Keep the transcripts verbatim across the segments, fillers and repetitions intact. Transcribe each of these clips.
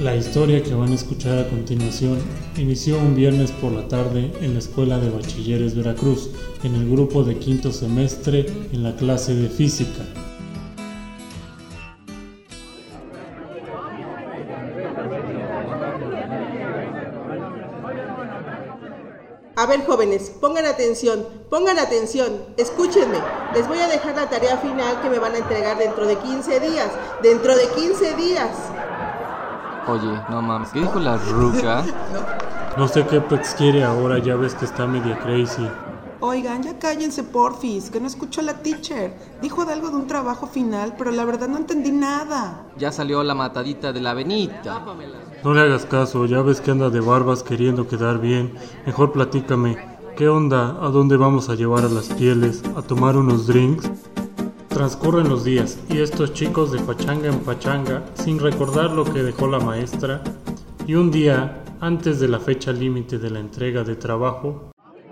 La historia que van a escuchar a continuación inició un viernes por la tarde en la Escuela de Bachilleres Veracruz, en el grupo de quinto semestre en la clase de física. A ver, jóvenes, pongan atención, pongan atención, escúchenme. Les voy a dejar la tarea final que me van a entregar dentro de quince días. ¡Dentro de quince días! Oye, no mames, ¿qué dijo la ruca? No sé qué pex quiere ahora, ya ves que está media crazy. Oigan, ya cállense porfis, que no escucho a la teacher. Dijo de algo de un trabajo final, pero la verdad no entendí nada. Ya salió la matadita de la Benita. No le hagas caso, ya ves que anda de barbas queriendo quedar bien. Mejor platícame, ¿qué onda? ¿A dónde vamos a llevar a las pieles? ¿A tomar unos drinks? Transcurren los días y estos chicos de pachanga en pachanga, sin recordar lo que dejó la maestra, y un día, antes de la fecha límite de la entrega de trabajo...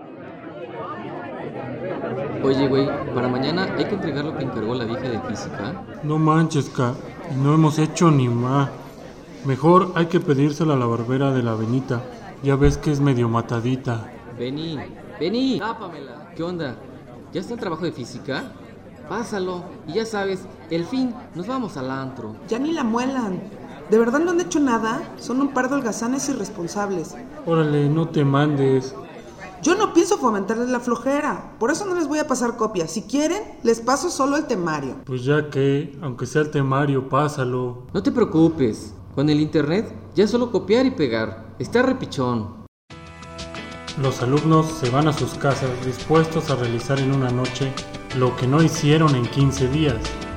Oye, güey, para mañana hay que entregar lo que encargó la vieja de física. No manches, ca, no hemos hecho ni más. Mejor hay que pedírsela a la barbera de la Benita, ya ves que es medio matadita. Vení, vení, tápamela. ¿Qué onda? ¿Ya está el trabajo de física? Pásalo, y ya sabes, el fin, nos vamos al antro. Ya ni la muelan. ¿De verdad no han hecho nada? Son un par de holgazanes irresponsables. Órale, no te mandes. Yo no pienso fomentarles la flojera, por eso no les voy a pasar copias. Si quieren, les paso solo el temario. Pues ya que, aunque sea el temario, pásalo. No te preocupes, con el internet ya es solo copiar y pegar. Está repichón. Los alumnos se van a sus casas dispuestos a realizar en una noche lo que no hicieron en quince días.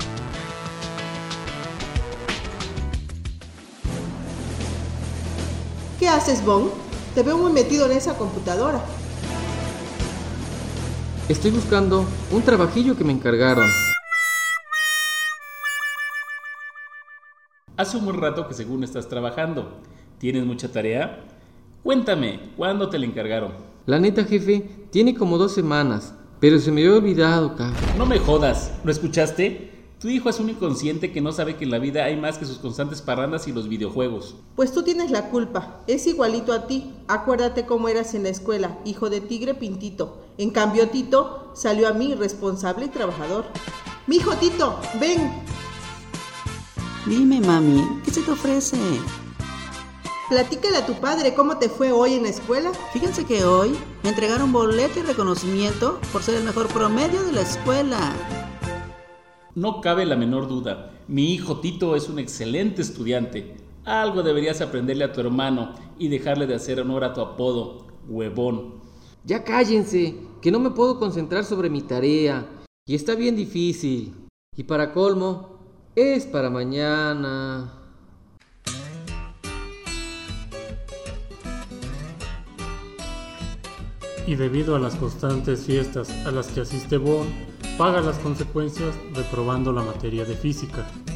¿Qué haces, Bon? Te veo muy metido en esa computadora. Estoy buscando un trabajillo que me encargaron. Hace un buen rato que según estás trabajando. ¿Tienes mucha tarea? Cuéntame, ¿cuándo te la encargaron? La neta, jefe, tiene como dos semanas, pero se me había olvidado, cabrón. No me jodas, ¿lo escuchaste? Tu hijo es un inconsciente que no sabe que en la vida hay más que sus constantes parrandas y los videojuegos. Pues tú tienes la culpa, es igualito a ti. Acuérdate cómo eras en la escuela, hijo de tigre pintito. En cambio Tito salió a mí responsable y trabajador. Mijo Tito, ven. Dime, mami, ¿qué se te ofrece? Platícale a tu padre cómo te fue hoy en la escuela. Fíjense que hoy me entregaron boleto y reconocimiento por ser el mejor promedio de la escuela. No cabe la menor duda, mi hijo Tito es un excelente estudiante. Algo deberías aprenderle a tu hermano y dejarle de hacer honor a tu apodo, huevón. Ya cállense, que no me puedo concentrar sobre mi tarea. Y está bien difícil. Y para colmo, es para mañana. Y debido a las constantes fiestas a las que asiste Bon, paga las consecuencias reprobando la materia de física.